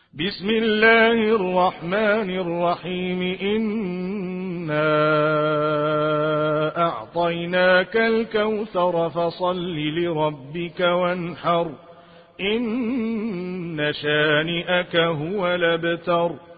بسم الله الرحمن الرحيم. إنا أعطيناك الكوثر فصل لربك وانحر إن شانئك هو الأبتر.